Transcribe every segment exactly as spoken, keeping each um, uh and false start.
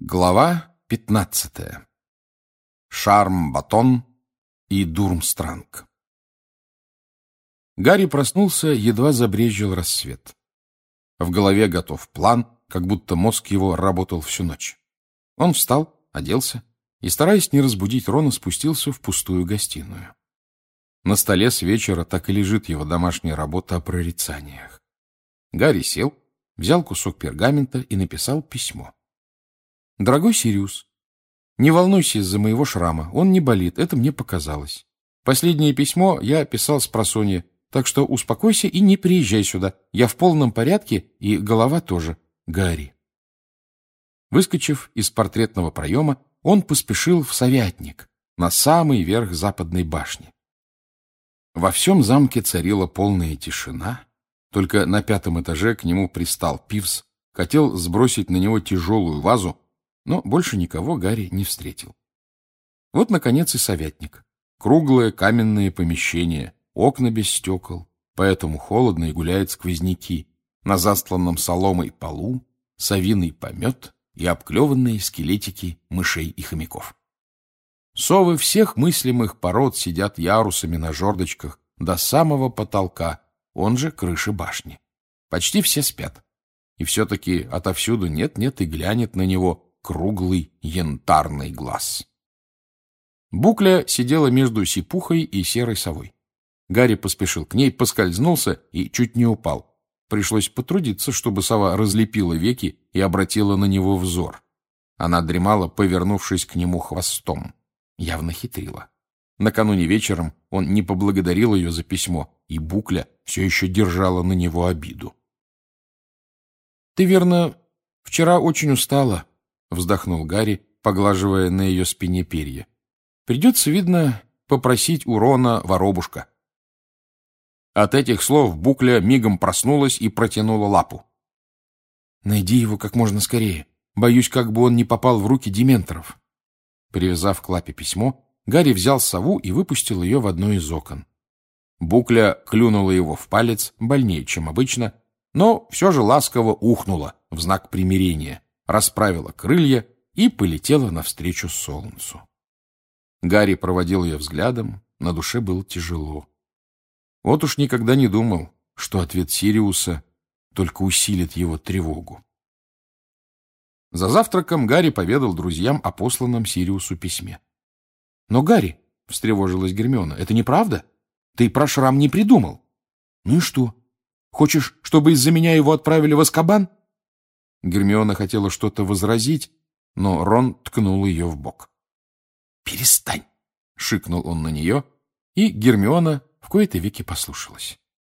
Глава пятнадцатая. Шарм-Батон и Дурмстранг. Гарри проснулся, едва забрезжил рассвет. В голове готов план, как будто мозг его работал всю ночь. Он встал, оделся и, стараясь не разбудить Рона, спустился в пустую гостиную. На столе с вечера так и лежит его домашняя работа о прорицаниях. Гарри сел, взял кусок пергамента и написал письмо. «Дорогой Сириус, не волнуйся из-за моего шрама, он не болит, это мне показалось. Последнее письмо я писал спросонья, так что успокойся и не приезжай сюда. Я в полном порядке, и голова тоже. Гарри». Выскочив из портретного проема, он поспешил в совятник, на самый верх западной башни. Во всем замке царила полная тишина, только на пятом этаже к нему пристал Пивз, хотел сбросить на него тяжелую вазу, но больше никого Гарри не встретил. Вот, наконец, и совятник. Круглое каменное помещение, окна без стекол, поэтому холодно и гуляют сквозняки. На застланном соломой полу совиный помет и обклеванные скелетики мышей и хомяков. Совы всех мыслимых пород сидят ярусами на жердочках до самого потолка, он же крыши башни. Почти все спят. И все-таки отовсюду нет-нет и глянет на него круглый янтарный глаз. Букля сидела между сипухой и серой совой. Гарри поспешил к ней, поскользнулся и чуть не упал. Пришлось потрудиться, чтобы сова разлепила веки и обратила на него взор. Она дремала, повернувшись к нему хвостом. Явно хитрила. Накануне вечером он не поблагодарил ее за письмо, и Букля все еще держала на него обиду. — Ты, верно, вчера очень устала, — вздохнул Гарри, поглаживая на ее спине перья. — Придется, видно, попросить у Рона воробушка. От этих слов Букля мигом проснулась и протянула лапу. — Найди его как можно скорее. Боюсь, как бы он не попал в руки дементоров. Привязав к лапе письмо, Гарри взял сову и выпустил ее в одно из окон. Букля клюнула его в палец, больнее, чем обычно, но все же ласково ухнула в знак примирения, расправила крылья и полетела навстречу солнцу. Гарри проводил ее взглядом, на душе было тяжело. Вот уж никогда не думал, что ответ Сириуса только усилит его тревогу. За завтраком Гарри поведал друзьям о посланном Сириусу письме. — Но, Гарри, — встревожилась Гермиона, — это неправда? Ты про шрам не придумал. — Ну и что? Хочешь, чтобы из-за меня его отправили в Азкабан? Гермиона хотела что-то возразить, но Рон ткнул ее в бок. — Перестань! — шикнул он на нее, и Гермиона в кои-то веки послушалась.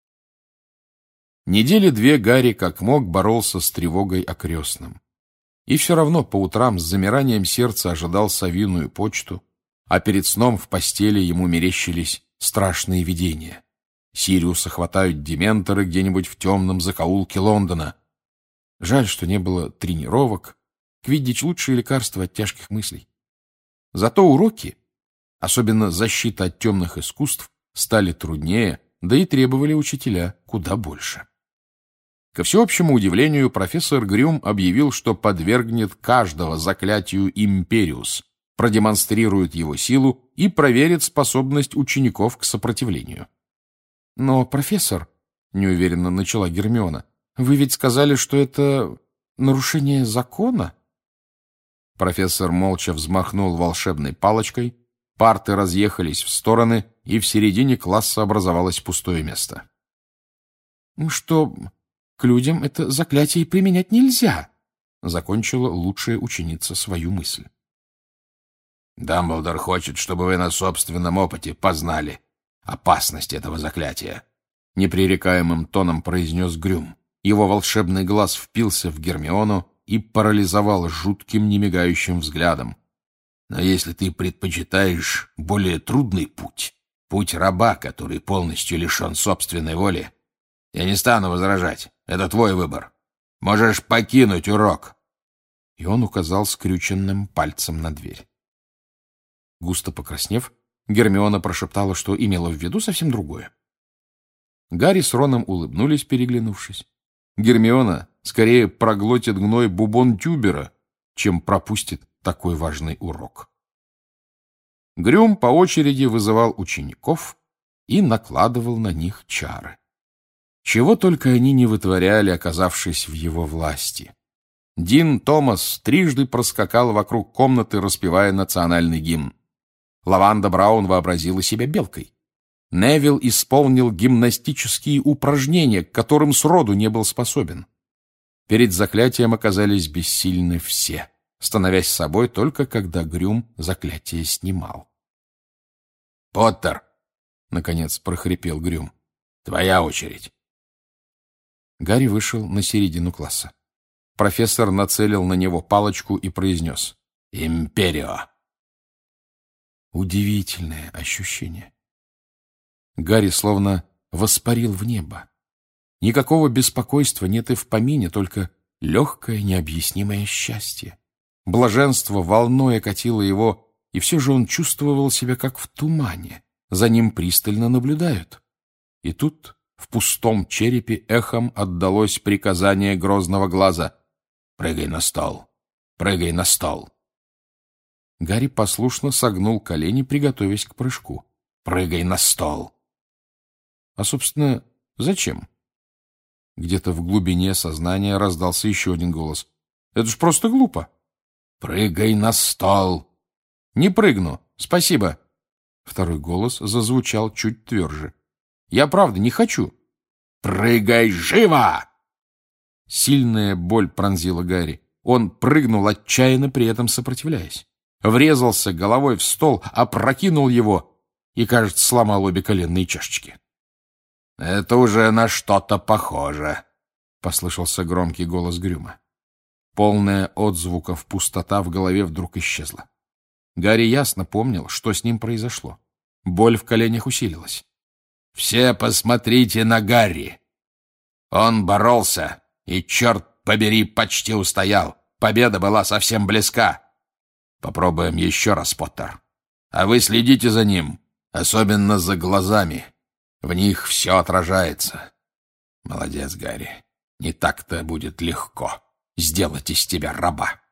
Недели две Гарри как мог боролся с тревогой о крестном. И все равно по утрам с замиранием сердца ожидал совиную почту, а перед сном в постели ему мерещились страшные видения. Сириуса хватают дементоры где-нибудь в темном закоулке Лондона. Жаль, что не было тренировок. Квиддич — лучшее лекарство от тяжких мыслей. Зато уроки, особенно защита от темных искусств, стали труднее, да и требовали учителя куда больше. Ко всеобщему удивлению, профессор Грюм объявил, что подвергнет каждого заклятию Империус, продемонстрирует его силу и проверит способность учеников к сопротивлению. — Но, профессор, — неуверенно начала Гермиона, — вы ведь сказали, что это нарушение закона? Профессор молча взмахнул волшебной палочкой, парты разъехались в стороны, и в середине класса образовалось пустое место. — Что... к людям это заклятие применять нельзя, — закончила лучшая ученица свою мысль. — Дамблдор хочет, чтобы вы на собственном опыте познали опасность этого заклятия, — непререкаемым тоном произнес Грюм. Его волшебный глаз впился в Гермиону и парализовал жутким немигающим взглядом. Но если ты предпочитаешь более трудный путь, путь раба, который полностью лишен собственной воли, я не стану возражать. Это твой выбор. Можешь покинуть урок. И он указал скрюченным пальцем на дверь. Густо покраснев, Гермиона прошептала, что имела в виду совсем другое. Гарри с Роном улыбнулись, переглянувшись. Гермиона скорее проглотит гной бубон Тюбера, чем пропустит такой важный урок. Грюм по очереди вызывал учеников и накладывал на них чары. Чего только они не вытворяли, оказавшись в его власти. Дин Томас трижды проскакал вокруг комнаты, распевая национальный гимн. Лаванда Браун вообразила себя белкой. Невилл исполнил гимнастические упражнения, к которым сроду не был способен. Перед заклятием оказались бессильны все, становясь собой только когда Грюм заклятие снимал. «Поттер!» — наконец прохрипел Грюм. «Твоя очередь!» Гарри вышел на середину класса. Профессор нацелил на него палочку и произнес «Империо!». Удивительное ощущение. Гарри словно воспарил в небо. Никакого беспокойства нет и в помине, только легкое необъяснимое счастье. Блаженство волной окатило его, и все же он чувствовал себя как в тумане. За ним пристально наблюдают. И тут в пустом черепе эхом отдалось приказание грозного глаза: «Прыгай на стол! Прыгай на стол!» Гарри послушно согнул колени, приготовясь к прыжку. «Прыгай на стол!» А, собственно, зачем? Где-то в глубине сознания раздался еще один голос. «Это ж просто глупо!» «Прыгай на стол!» «Не прыгну, спасибо!» Второй голос зазвучал чуть тверже. «Я правда не хочу!» «Прыгай живо!» Сильная боль пронзила Гарри. Он прыгнул, отчаянно при этом сопротивляясь. Врезался головой в стол, опрокинул его и, кажется, сломал обе коленные чашечки. «Это уже на что-то похоже», — послышался громкий голос Грюма. Полная отзвуков пустота в голове вдруг исчезла. Гарри ясно помнил, что с ним произошло. Боль в коленях усилилась. «Все посмотрите на Гарри! Он боролся и, черт побери, почти устоял. Победа была совсем близка. Попробуем еще раз, Поттер. А вы следите за ним, особенно за глазами. В них все отражается. Молодец, Гарри. Не так-то будет легко сделать из тебя раба».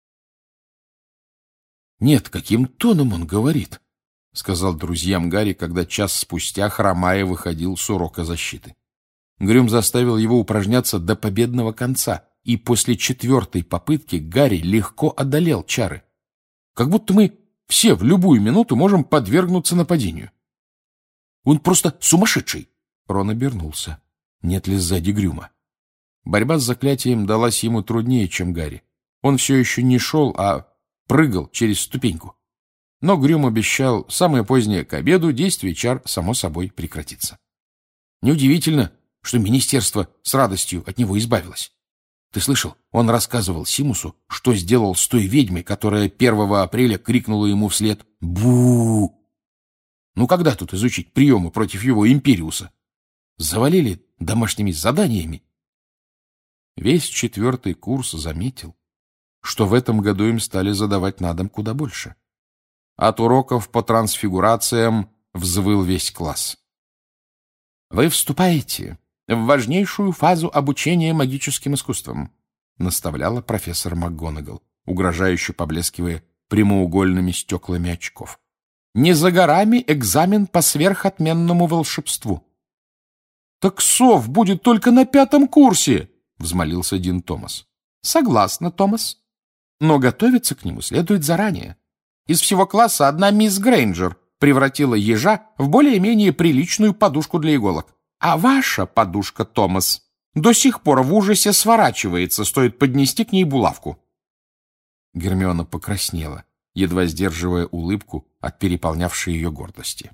«Нет, каким тоном он говорит», — сказал друзьям Гарри, когда час спустя, хромая, выходил с урока защиты. Грюм заставил его упражняться до победного конца, и после четвертой попытки Гарри легко одолел чары. Как будто мы все в любую минуту можем подвергнуться нападению. «Он просто сумасшедший!» Рон обернулся. Нет ли сзади Грюма? Борьба с заклятием далась ему труднее, чем Гарри. Он все еще не шел, а прыгал через ступеньку. Но Грюм обещал, самое позднее к обеду действие чар само собой прекратится. Неудивительно, что министерство с радостью от него избавилось. Ты слышал, он рассказывал Симусу, что сделал с той ведьмой, которая первого апреля крикнула ему вслед «Бу!». Ну когда тут изучить приемы против его империуса? Завалили домашними заданиями. Весь четвертый курс заметил, что в этом году им стали задавать на дом куда больше. От уроков по трансфигурациям взвыл весь класс. «Вы вступаете в важнейшую фазу обучения магическим искусствам», наставляла профессор МакГонагал, угрожающе поблескивая прямоугольными стеклами очков. «Не за горами экзамен по сверхотменному волшебству». «Так сов будет только на пятом курсе!» — взмолился Дин Томас. «Согласна, Томас. Но готовиться к нему следует заранее. Из всего класса одна мисс Грейнджер превратила ежа в более-менее приличную подушку для иголок. А ваша подушка, Томас, до сих пор в ужасе сворачивается, стоит поднести к ней булавку». Гермиона покраснела, едва сдерживая улыбку от переполнявшей ее гордости.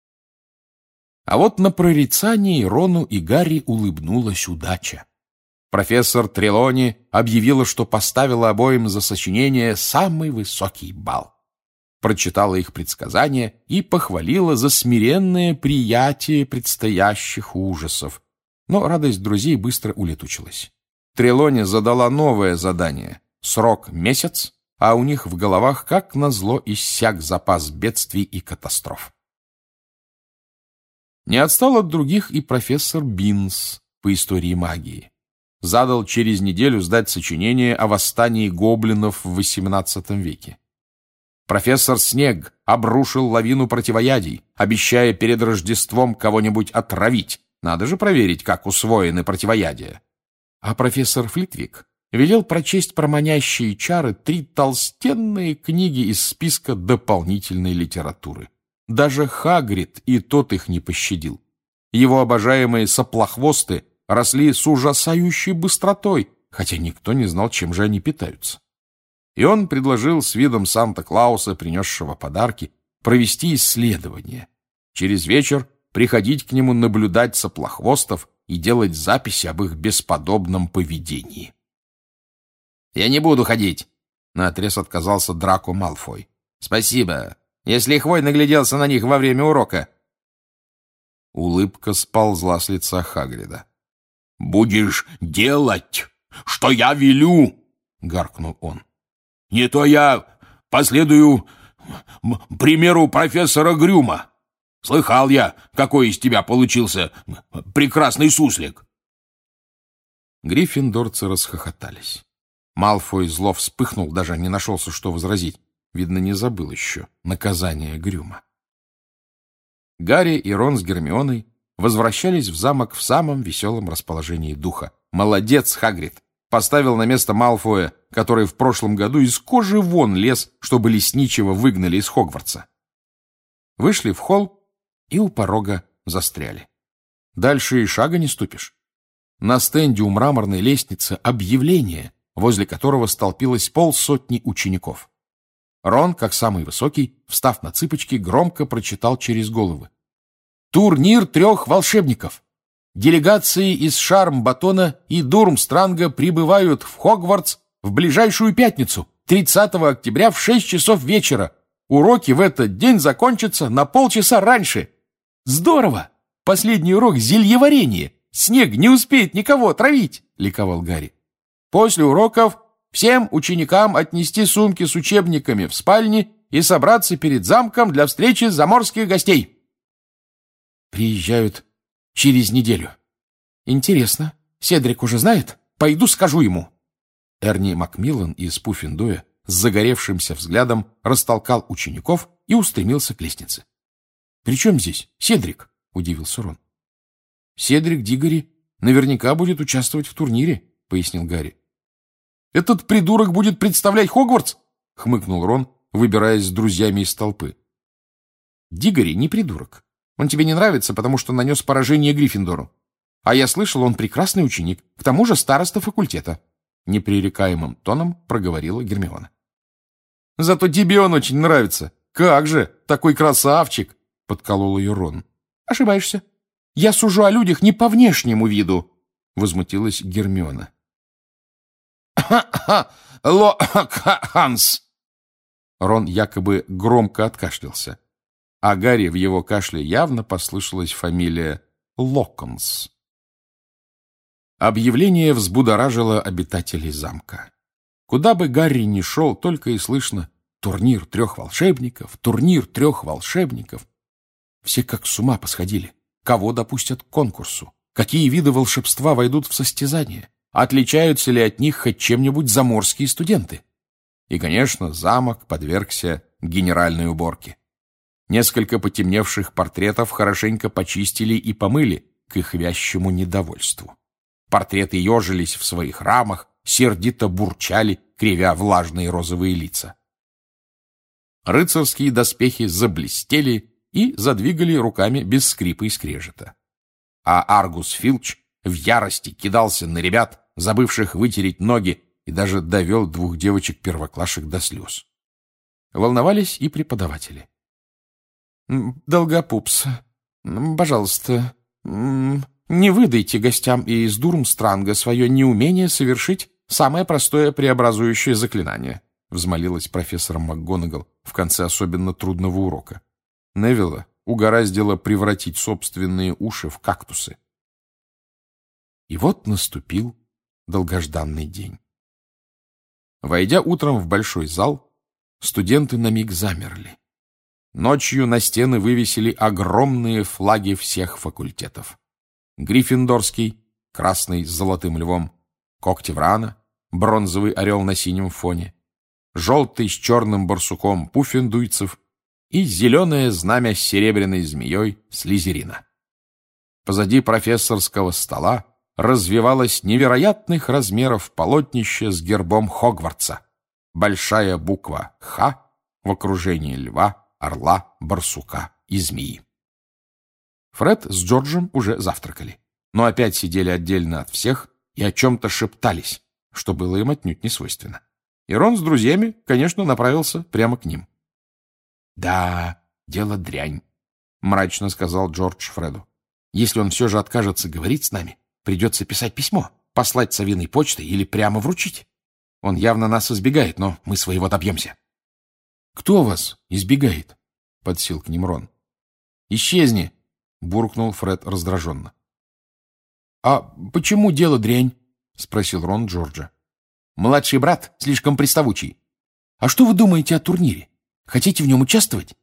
А вот на прорицании Рону и Гарри улыбнулась удача. Профессор Трелони объявила, что поставила обоим за сочинение самый высокий балл. Прочитала их предсказания и похвалила за смиренное приятие предстоящих ужасов. Но радость друзей быстро улетучилась. Трелони задала новое задание. Срок — месяц, а у них в головах, как назло, иссяк запас бедствий и катастроф. Не отстал от других и профессор Бинс по истории магии. задал через неделю сдать сочинение о восстании гоблинов в восемнадцатом веке. Профессор Снег обрушил лавину противоядий, обещая перед Рождеством кого-нибудь отравить. Надо же проверить, как усвоены противоядия. А профессор Флитвик велел прочесть про манящие чары три толстенные книги из списка дополнительной литературы. Даже Хагрид и тот их не пощадил. Его обожаемые соплохвосты росли с ужасающей быстротой, хотя никто не знал, чем же они питаются. И он предложил с видом Санта-Клауса, принесшего подарки, провести исследование. Через вечер приходить к нему наблюдать соплохвостов и делать записи об их бесподобном поведении. «Я не буду ходить», — наотрез отказался Драко Малфой. «Спасибо, если Хвой нагляделся на них во время урока». Улыбка сползла с лица Хагрида. «Будешь делать, что я велю!» — гаркнул он. «Не то я последую примеру профессора Грюма. Слыхал я, какой из тебя получился прекрасный суслик!» Гриффиндорцы расхохотались. Малфой зло вспыхнул, даже не нашелся, что возразить. Видно, не забыл еще наказание Грюма. Гарри и Рон с Гермионой возвращались в замок в самом веселом расположении духа. Молодец, Хагрид! Поставил на место Малфоя, который в прошлом году из кожи вон лез, чтобы лесничего выгнали из Хогвартса. Вышли в холл и у порога застряли. Дальше и шага не ступишь. На стенде у мраморной лестницы объявление, возле которого столпилось полсотни учеников. Рон, как самый высокий, встав на цыпочки, громко прочитал через головы. «Турнир трех волшебников! Делегации из Шарм-Батона и Дурмстранга прибывают в Хогвартс в ближайшую пятницу, тридцатого октября в шесть часов вечера. Уроки в этот день закончатся на полчаса раньше. Здорово! Последний урок — зельеварение. Снег не успеет никого отравить!» — ликовал Гарри. «После уроков всем ученикам отнести сумки с учебниками в спальне и собраться перед замком для встречи заморских гостей. Приезжают через неделю. Интересно, Седрик уже знает? Пойду скажу ему». Эрни Макмиллан из Пуффендуя с загоревшимся взглядом растолкал учеников и устремился к лестнице. «При чем здесь Седрик?» — удивился Рон. «Седрик Диггори наверняка будет участвовать в турнире», — пояснил Гарри. «Этот придурок будет представлять Хогвартс?» — хмыкнул Рон, выбираясь с друзьями из толпы. «Диггори не придурок. Он тебе не нравится, потому что нанес поражение Гриффиндору. А я слышал, он прекрасный ученик, к тому же староста факультета», — непререкаемым тоном проговорила Гермиона. «Зато тебе он очень нравится. Как же, такой красавчик!» — подколол ее Рон. «Ошибаешься. Я сужу о людях не по внешнему виду», — возмутилась Гермиона. «Ха-ха! Ло-ха-ханс!» Рон якобы громко откашлялся, а Гарри в его кашле явно послышалась фамилия Локонс. Объявление взбудоражило обитателей замка. Куда бы Гарри ни шел, только и слышно: «Турнир трех волшебников! Турнир трех волшебников!» Все как с ума посходили. Кого допустят к конкурсу? Какие виды волшебства войдут в состязание? Отличаются ли от них хоть чем-нибудь заморские студенты? И, конечно, замок подвергся генеральной уборке. Несколько потемневших портретов хорошенько почистили и помыли к их вящему недовольству. Портреты ежились в своих рамах, сердито бурчали, кривя влажные розовые лица. Рыцарские доспехи заблестели и задвигали руками без скрипа и скрежета. А Аргус Филч в ярости кидался на ребят, забывших вытереть ноги, и даже довел двух девочек-первоклашек до слез. Волновались и преподаватели. «Долгопупс, пожалуйста, не выдайте гостям из Дурмстранга свое неумение совершить самое простое преобразующее заклинание», взмолилась профессор МакГонагал в конце особенно трудного урока. Невилла угораздило превратить собственные уши в кактусы. И вот наступил долгожданный день. Войдя утром в большой зал, студенты на миг замерли. Ночью на стены вывесили огромные флаги всех факультетов. Гриффиндорский, красный с золотым львом, когти врана, бронзовый орел на синем фоне, желтый с черным барсуком пуффендуйцев и зеленое знамя с серебряной змеей слизерина. Позади профессорского стола развивалось невероятных размеров полотнище с гербом Хогвартса. Большая буква «Х» в окружении льва, орла, барсука и змеи. Фред с Джорджем уже завтракали, но опять сидели отдельно от всех и о чем-то шептались, что было им отнюдь не свойственно. И Рон с друзьями, конечно, направился прямо к ним. — Да, дело дрянь, — мрачно сказал Джордж Фреду. — Если он все же откажется говорить с нами, придется писать письмо, послать совиной почтой или прямо вручить. Он явно нас избегает, но мы своего добьемся. — Кто вас избегает? — подсел к ним Рон. — Исчезни! — буркнул Фред раздраженно. — А почему дело дрянь? — спросил Рон Джорджа. — Младший брат слишком приставучий. — А что вы думаете о турнире? Хотите в нем участвовать?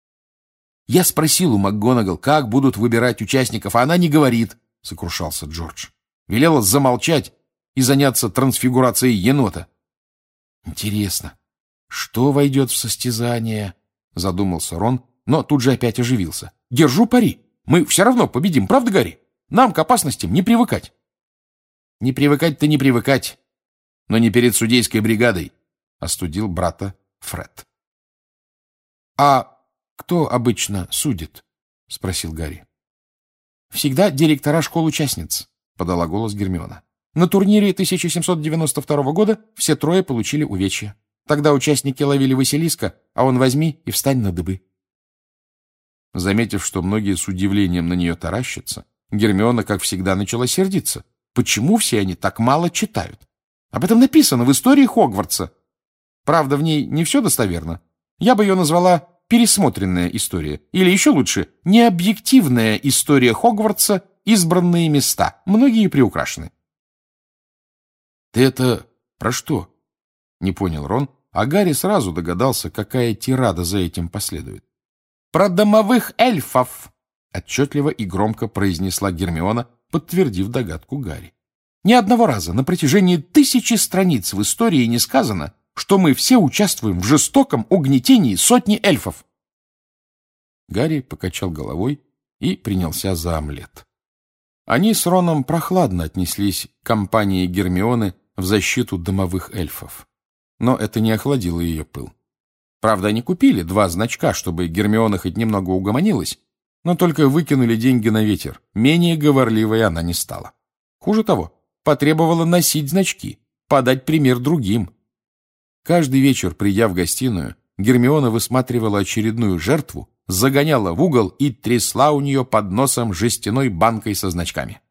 Я спросил у МакГонагал, как будут выбирать участников, а она не говорит, — сокрушался Джордж. Велела замолчать и заняться трансфигурацией енота. — Интересно, что войдет в состязание? — задумался Рон, но тут же опять оживился. — Держу пари. Мы все равно победим, правда, Гарри? Нам к опасностям не привыкать. — Не привыкать-то не привыкать, но не перед судейской бригадой, — остудил брата Фред. — А кто обычно судит? — спросил Гарри. — Всегда директора школ-участниц, — подала голос Гермиона. На турнире тысяча семьсот девяносто второго года все трое получили увечья. Тогда участники ловили Василиска, а он возьми и встань на дыбы. Заметив, что многие с удивлением на нее таращатся, Гермиона, как всегда, начала сердиться. Почему все они так мало читают? Об этом написано в истории Хогвартса. Правда, в ней не все достоверно. Я бы ее назвала «пересмотренная история». Или еще лучше, «необъективная история Хогвартса. Избранные места». Многие приукрашены. «Ты это про что?» — не понял Рон, а Гарри сразу догадался, какая тирада за этим последует. «Про домовых эльфов!» — отчетливо и громко произнесла Гермиона, подтвердив догадку Гарри. «Ни одного раза на протяжении тысячи страниц в истории не сказано, что мы все участвуем в жестоком угнетении сотни эльфов». Гарри покачал головой и принялся за омлет. Они с Роном прохладно отнеслись к кампании Гермионы в защиту домовых эльфов. Но это не охладило ее пыл. Правда, они купили два значка, чтобы Гермиона хоть немного угомонилась, но только выкинули деньги на ветер. Менее говорливой она не стала. Хуже того, потребовала носить значки, подать пример другим. Каждый вечер, придя в гостиную, Гермиона высматривала очередную жертву, загоняла в угол и трясла у нее под носом жестяной банкой со значками.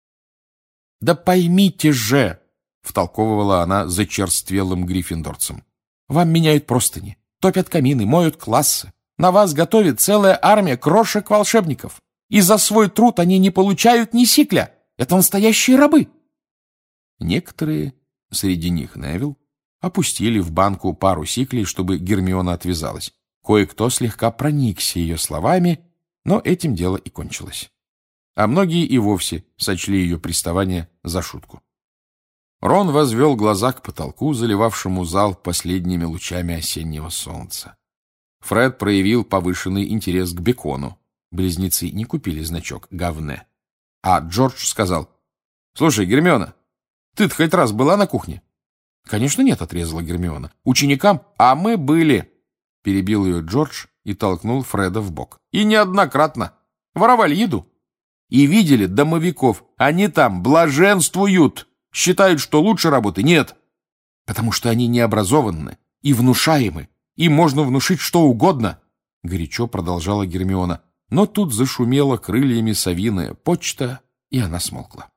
«Да поймите же!» — втолковывала она зачерствелым гриффиндорцем. «Вам меняют простыни, топят камины, моют классы. На вас готовит целая армия крошек-волшебников. И за свой труд они не получают ни сикля. Это настоящие рабы!» Некоторые, среди них Невилл, опустили в банку пару сиклей, чтобы Гермиона отвязалась. Кое-кто слегка проникся ее словами, но этим дело и кончилось. А многие и вовсе сочли ее приставание за шутку. Рон возвел глаза к потолку, заливавшему зал последними лучами осеннего солнца. Фред проявил повышенный интерес к бекону. Близнецы не купили значок «Гавне». А Джордж сказал: «Слушай, Гермиона, ты-то хоть раз была на кухне?» «Конечно нет», — отрезала Гермиона. «Ученикам, а мы были», — перебил ее Джордж и толкнул Фреда в бок. «И неоднократно. Воровали еду. И видели домовиков. Они там блаженствуют. Считают, что лучше работы нет. Потому что они необразованны и внушаемы. Им можно внушить что угодно», — горячо продолжала Гермиона. Но тут зашумела крыльями совиная почта, и она смолкла.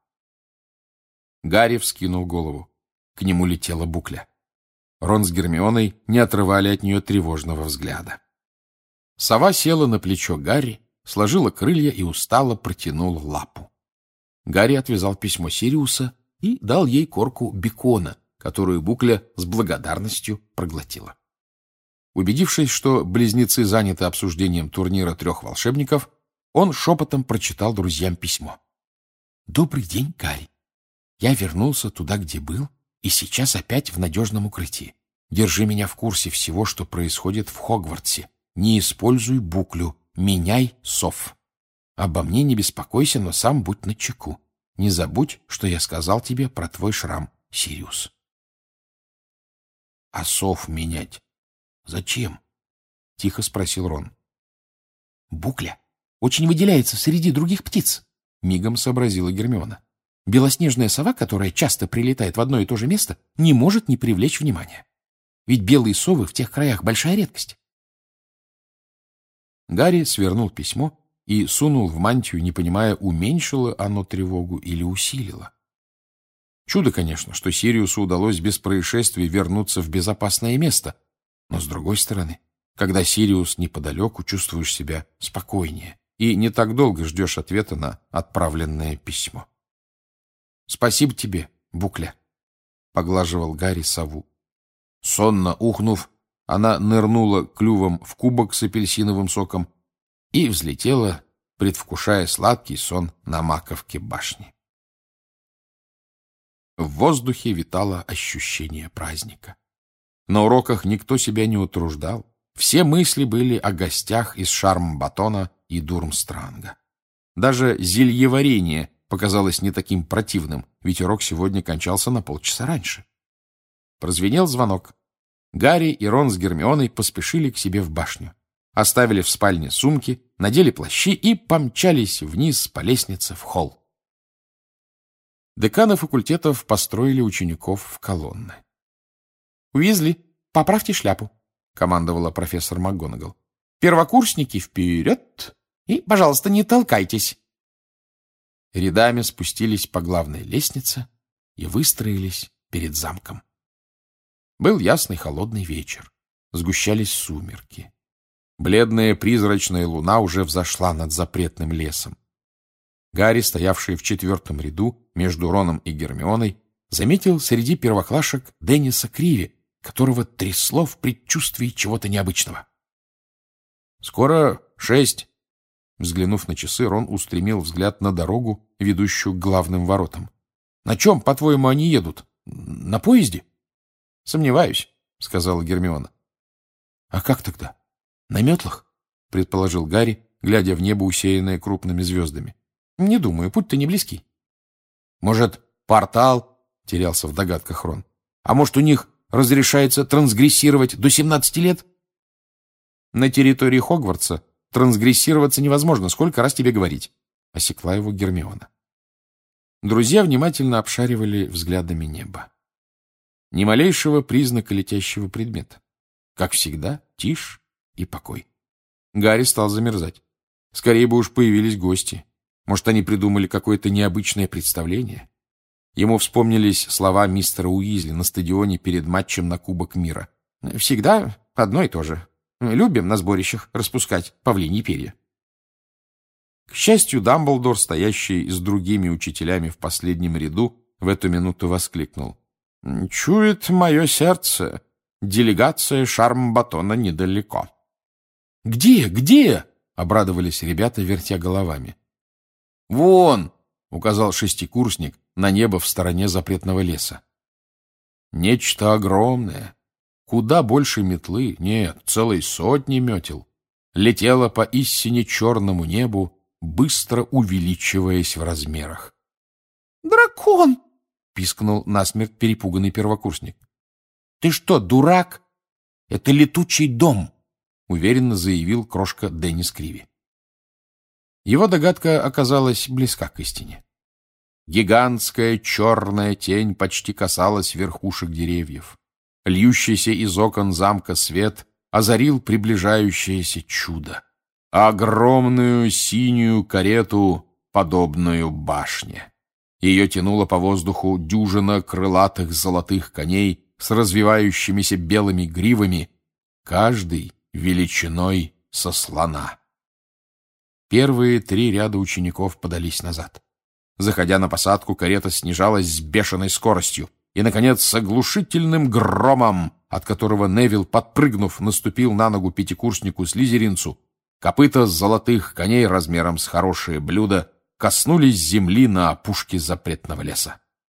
Гарри вскинул голову. К нему летела букля. Рон с Гермионой не отрывали от нее тревожного взгляда. Сова села на плечо Гарри, сложила крылья и устало протянула лапу. Гарри отвязал письмо Сириуса и дал ей корку бекона, которую букля с благодарностью проглотила. Убедившись, что близнецы заняты обсуждением турнира трех волшебников, он шепотом прочитал друзьям письмо. «Добрый день, Гарри. Я вернулся туда, где был, и сейчас опять в надежном укрытии. Держи меня в курсе всего, что происходит в Хогвартсе. Не используй буклю, меняй сов. Обо мне не беспокойся, но сам будь начеку. Не забудь, что я сказал тебе про твой шрам, Сириус. — А сов менять зачем? — тихо спросил Рон. — Букля очень выделяется среди других птиц, — мигом сообразила Гермиона. Белоснежная сова, которая часто прилетает в одно и то же место, не может не привлечь внимания. Ведь белые совы в тех краях большая редкость. Гарри свернул письмо и сунул в мантию, не понимая, уменьшило оно тревогу или усилило. Чудо, конечно, что Сириусу удалось без происшествий вернуться в безопасное место, но, с другой стороны, когда Сириус неподалеку, чувствуешь себя спокойнее и не так долго ждешь ответа на отправленное письмо. — Спасибо тебе, Букля, — поглаживал Гарри сову. Сонно ухнув, она нырнула клювом в кубок с апельсиновым соком и взлетела, предвкушая сладкий сон на маковке башни. В воздухе витало ощущение праздника. На уроках никто себя не утруждал. Все мысли были о гостях из Шарм-Батона и Дурмстранга. Даже зельеварение показалось не таким противным, ведь урок сегодня кончался на полчаса раньше. Прозвенел звонок. Гарри и Рон с Гермионой поспешили к себе в башню. Оставили в спальне сумки, надели плащи и помчались вниз по лестнице в холл. Деканы факультетов построили учеников в колонны. — Уизли, поправьте шляпу, — командовала профессор МакГонагал. — Первокурсники вперед и, пожалуйста, не толкайтесь. Рядами спустились по главной лестнице и выстроились перед замком. Был ясный холодный вечер. Сгущались сумерки. Бледная призрачная луна уже взошла над запретным лесом. Гарри, стоявший в четвертом ряду между Роном и Гермионой, заметил среди первоклашек Денниса Криви, которого трясло в предчувствии чего-то необычного. — Скоро шесть. Взглянув на часы, Рон устремил взгляд на дорогу, ведущую к главным воротам. — На чем, по-твоему, они едут? На поезде? — Сомневаюсь, — сказала Гермиона. — А как тогда? На метлах? — предположил Гарри, глядя в небо, усеянное крупными звездами. — Не думаю, путь-то не близкий. — Может, портал? — терялся в догадках Рон. — А может, у них разрешается трансгрессировать до семнадцати лет? — На территории Хогвартса трансгрессироваться невозможно, сколько раз тебе говорить, — осекла его Гермиона. Друзья внимательно обшаривали взглядами небо. Ни малейшего признака летящего предмета. Как всегда, тишь и покой. Гарри стал замерзать. Скорее бы уж появились гости. Может, они придумали какое-то необычное представление? Ему вспомнились слова мистера Уизли на стадионе перед матчем на Кубок мира. «Всегда одно и то же. Любим на сборищах распускать павлиньи перья». К счастью, Дамблдор, стоящий с другими учителями в последнем ряду, в эту минуту воскликнул: «Чует мое сердце, делегация Шарм-Батона недалеко». «Где? Где?» — обрадовались ребята, вертя головами. «Вон!» — указал шестикурсник на небо в стороне запретного леса. Нечто огромное, куда больше метлы, нет, целой сотни метел, летело по истине черному небу, быстро увеличиваясь в размерах. «Дракон!» — пискнул насмерть перепуганный первокурсник. «Ты что, дурак? Это летучий дом!» — уверенно заявил крошка Деннис Криви. Его догадка оказалась близка к истине. Гигантская черная тень почти касалась верхушек деревьев. Льющийся из окон замка свет озарил приближающееся чудо. Огромную синюю карету, подобную башне. Ее тянуло по воздуху дюжина крылатых золотых коней с развивающимися белыми гривами, каждый величиной со слона. Первые три ряда учеников подались назад. Заходя на посадку, карета снижалась с бешеной скоростью, и, наконец, с оглушительным громом, от которого Невилл, подпрыгнув, наступил на ногу пятикурснику-слизеринцу, копыта золотых коней размером с хорошее блюдо коснулись земли на опушке запретного леса.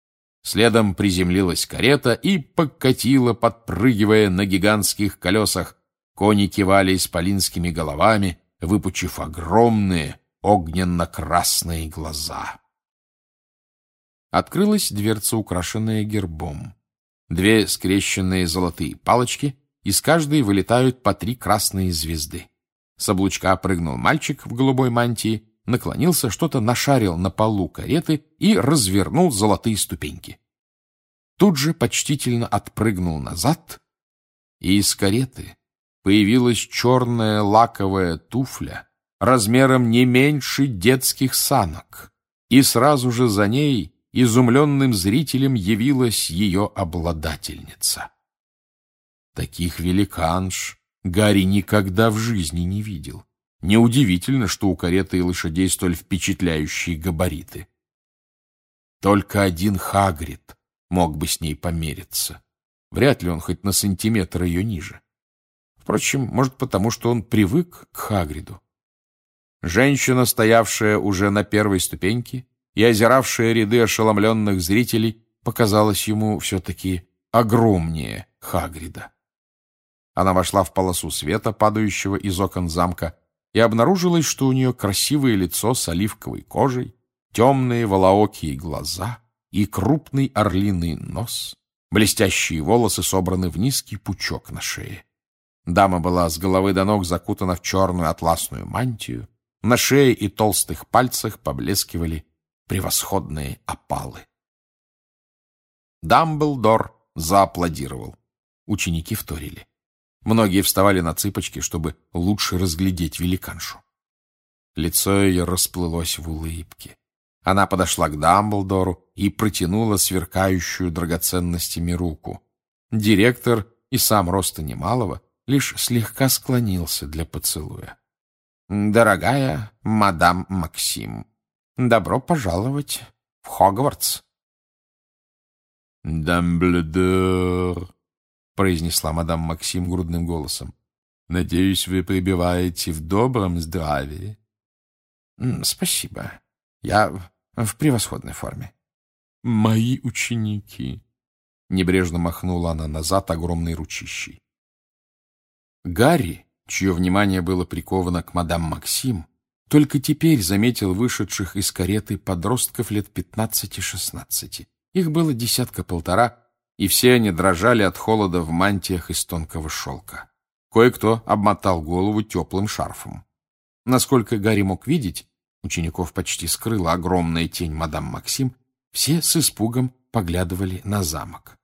Следом приземлилась карета и покатила, подпрыгивая на гигантских колесах. Кони кивали исполинскими головами, выпучив огромные огненно-красные глаза. Открылась дверца, украшенная гербом. Две скрещенные золотые палочки, из каждой вылетают по три красные звезды. С облучка прыгнул мальчик в голубой мантии, наклонился, что-то нашарил на полу кареты и развернул золотые ступеньки. Тут же почтительно отпрыгнул назад, и из кареты появилась черная лаковая туфля размером не меньше детских санок, и сразу же за ней изумленным зрителям явилась ее обладательница. Таких великанш Гарри никогда в жизни не видел. Неудивительно, что у кареты и лошадей столь впечатляющие габариты. Только один Хагрид мог бы с ней помериться. Вряд ли он хоть на сантиметр ее ниже. Впрочем, может, потому что он привык к Хагриду. Женщина, стоявшая уже на первой ступеньке и озиравшая ряды ошеломленных зрителей, показалась ему все-таки огромнее Хагрида. Она вошла в полосу света, падающего из окон замка, и обнаружилось, что у нее красивое лицо с оливковой кожей, темные волоокие глаза и крупный орлиный нос, блестящие волосы собраны в низкий пучок на шее. Дама была с головы до ног закутана в черную атласную мантию, на шее и толстых пальцах поблескивали превосходные опалы. Дамблдор зааплодировал. Ученики вторили. Многие вставали на цыпочки, чтобы лучше разглядеть великаншу. Лицо ее расплылось в улыбке. Она подошла к Дамблдору и протянула сверкающую драгоценностями руку. Директор, и сам роста немалого, лишь слегка склонился для поцелуя. «Дорогая мадам Максим, добро пожаловать в Хогвартс!» «Дамблдор», — произнесла мадам Максим грудным голосом, — «надеюсь, вы пребываете в добром здравии?» «Спасибо. Я в превосходной форме». «Мои ученики», — небрежно махнула она назад огромной ручищей. Гарри, чье внимание было приковано к мадам Максим, только теперь заметил вышедших из кареты подростков лет пятнадцати-шестнадцати. Их было десятка-полтора, и все они дрожали от холода в мантиях из тонкого шелка. Кое-кто обмотал голову теплым шарфом. Насколько Гарри мог видеть, учеников почти скрыла огромная тень мадам Максим, все с испугом поглядывали на замок.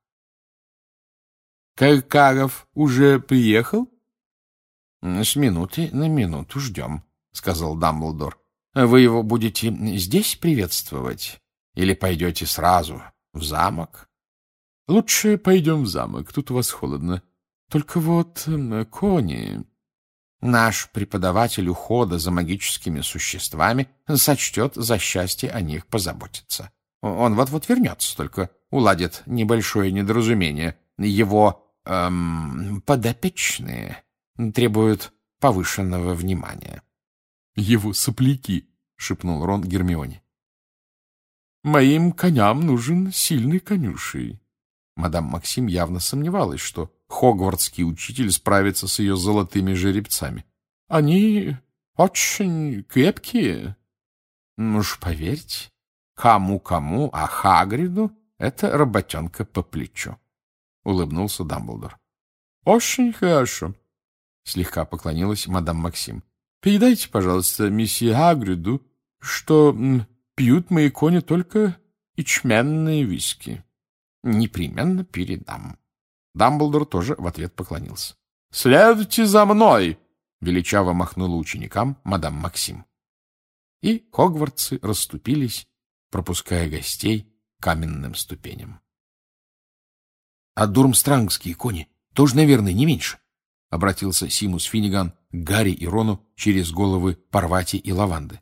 «Каркаров уже приехал?» «С минуты на минуту ждем», — сказал Дамблдор. «Вы его будете здесь приветствовать? Или пойдете сразу в замок?» «Лучше пойдем в замок, тут у вас холодно. Только вот кони...» «Наш преподаватель ухода за магическими существами сочтет за счастье о них позаботиться. Он вот-вот вернется, только уладит небольшое недоразумение. Его эм, подопечные требуют повышенного внимания». «Его сопляки», — шепнул Рон Гермионе. «Моим коням нужен сильный конюшей». Мадам Максим явно сомневалась, что хогвартский учитель справится с ее золотыми жеребцами. «Они очень крепкие». «Ну уж поверьте, кому-кому, а Хагриду это работенка по плечу», — улыбнулся Дамблдор. «Очень хорошо», — слегка поклонилась мадам Максим. «Передайте, пожалуйста, месье Хагриду, что м, пьют мои кони только ячменные виски». «Непременно передам». Дамблдор тоже в ответ поклонился. «Следуйте за мной!» — величаво махнула ученикам мадам Максим. И хогвартсы расступились, пропуская гостей каменным ступеням. — А дурмстрангские кони тоже, наверное, не меньше, — обратился Симус Финниган к Гарри и Рону через головы Парвати и Лаванды.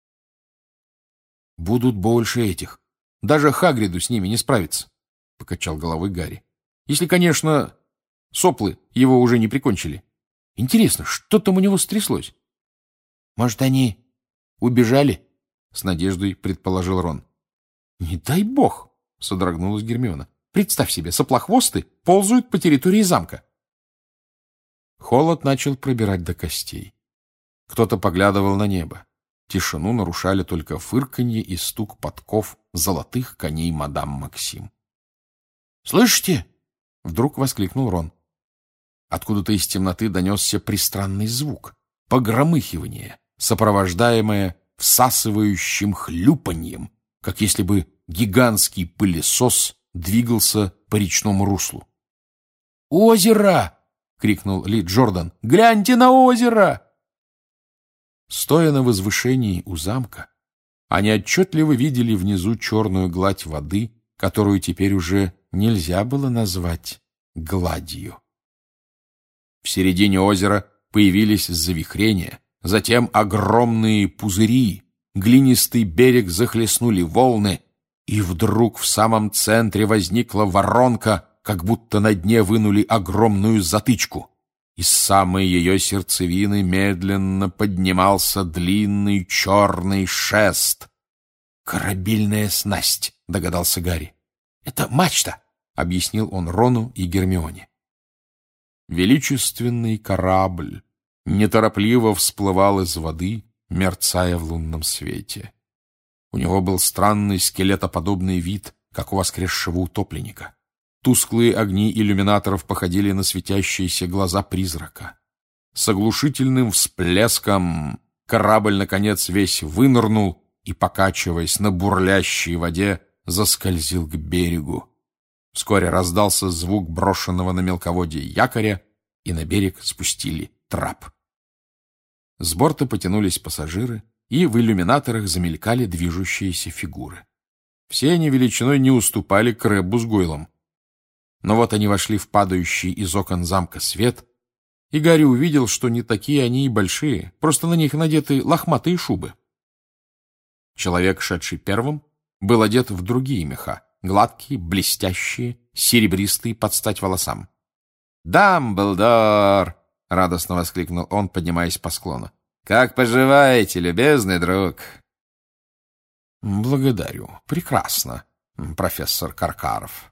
— Будут больше этих. Даже Хагриду с ними не справиться, — покачал головой Гарри. — Если, конечно, соплы его уже не прикончили. Интересно, что там у него стряслось? — Может, они убежали? — с надеждой предположил Рон. — Не дай бог! — содрогнулась Гермиона. Представь себе, соплохвосты ползают по территории замка. Холод начал пробирать до костей. Кто-то поглядывал на небо. Тишину нарушали только фырканье и стук подков золотых коней мадам Максим. «Слышите?» — вдруг воскликнул Рон. Откуда-то из темноты донесся пристранный звук, погромыхивание, сопровождаемое всасывающим хлюпаньем, как если бы гигантский пылесос двигался по речному руслу. «Озеро!» — крикнул Ли Джордан. «Гляньте на озеро!» Стоя на возвышении у замка, они отчетливо видели внизу черную гладь воды, которую теперь уже нельзя было назвать гладью. В середине озера появились завихрения, затем огромные пузыри, глинистый берег захлестнули волны, и вдруг в самом центре возникла воронка, как будто на дне вынули огромную затычку. Из самой ее сердцевины медленно поднимался длинный черный шест. «Корабельная снасть», — догадался Гарри. «Это мачта», — объяснил он Рону и Гермионе. Величественный корабль неторопливо всплывал из воды, мерцая в лунном свете. У него был странный скелетоподобный вид, как у воскресшего утопленника. Тусклые огни иллюминаторов походили на светящиеся глаза призрака. С оглушительным всплеском корабль, наконец, весь вынырнул и, покачиваясь на бурлящей воде, заскользил к берегу. Вскоре раздался звук брошенного на мелководье якоря, и на берег спустили трап. С борта потянулись пассажиры, и в иллюминаторах замелькали движущиеся фигуры. Все они величиной не уступали Крэббу с Гойлом. Но вот они вошли в падающий из окон замка свет, и Гарри увидел, что не такие они и большие, просто на них надеты лохматые шубы. Человек, шедший первым, был одет в другие меха, гладкие, блестящие, серебристые под стать волосам. «Дамблдор!» — радостно воскликнул он, поднимаясь по склону. «Как поживаете, любезный друг?» «Благодарю. Прекрасно, профессор Каркаров».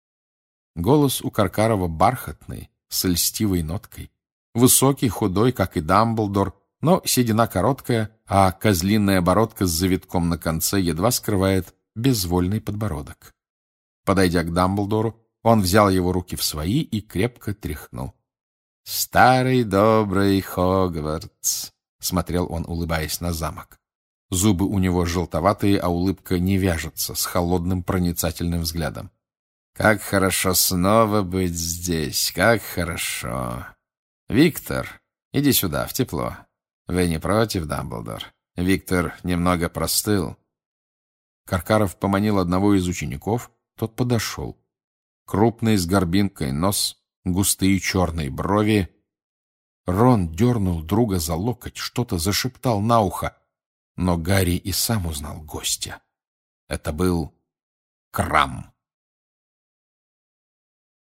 Голос у Каркарова бархатный, с льстивой ноткой. Высокий, худой, как и Дамблдор, но седина короткая, а козлиная бородка с завитком на конце едва скрывает безвольный подбородок. Подойдя к Дамблдору, он взял его руки в свои и крепко тряхнул. «Старый добрый Хогвартс», — смотрел он, улыбаясь на замок. Зубы у него желтоватые, а улыбка не вяжется с холодным проницательным взглядом. «Как хорошо снова быть здесь, как хорошо! Виктор, иди сюда, в тепло. Вы не против, Дамблдор? Виктор немного простыл». Каркаров поманил одного из учеников, тот подошел. Крупный с горбинкой нос, густые черные брови. Рон дернул друга за локоть, что-то зашептал на ухо, но Гарри и сам узнал гостя. Это был Крам.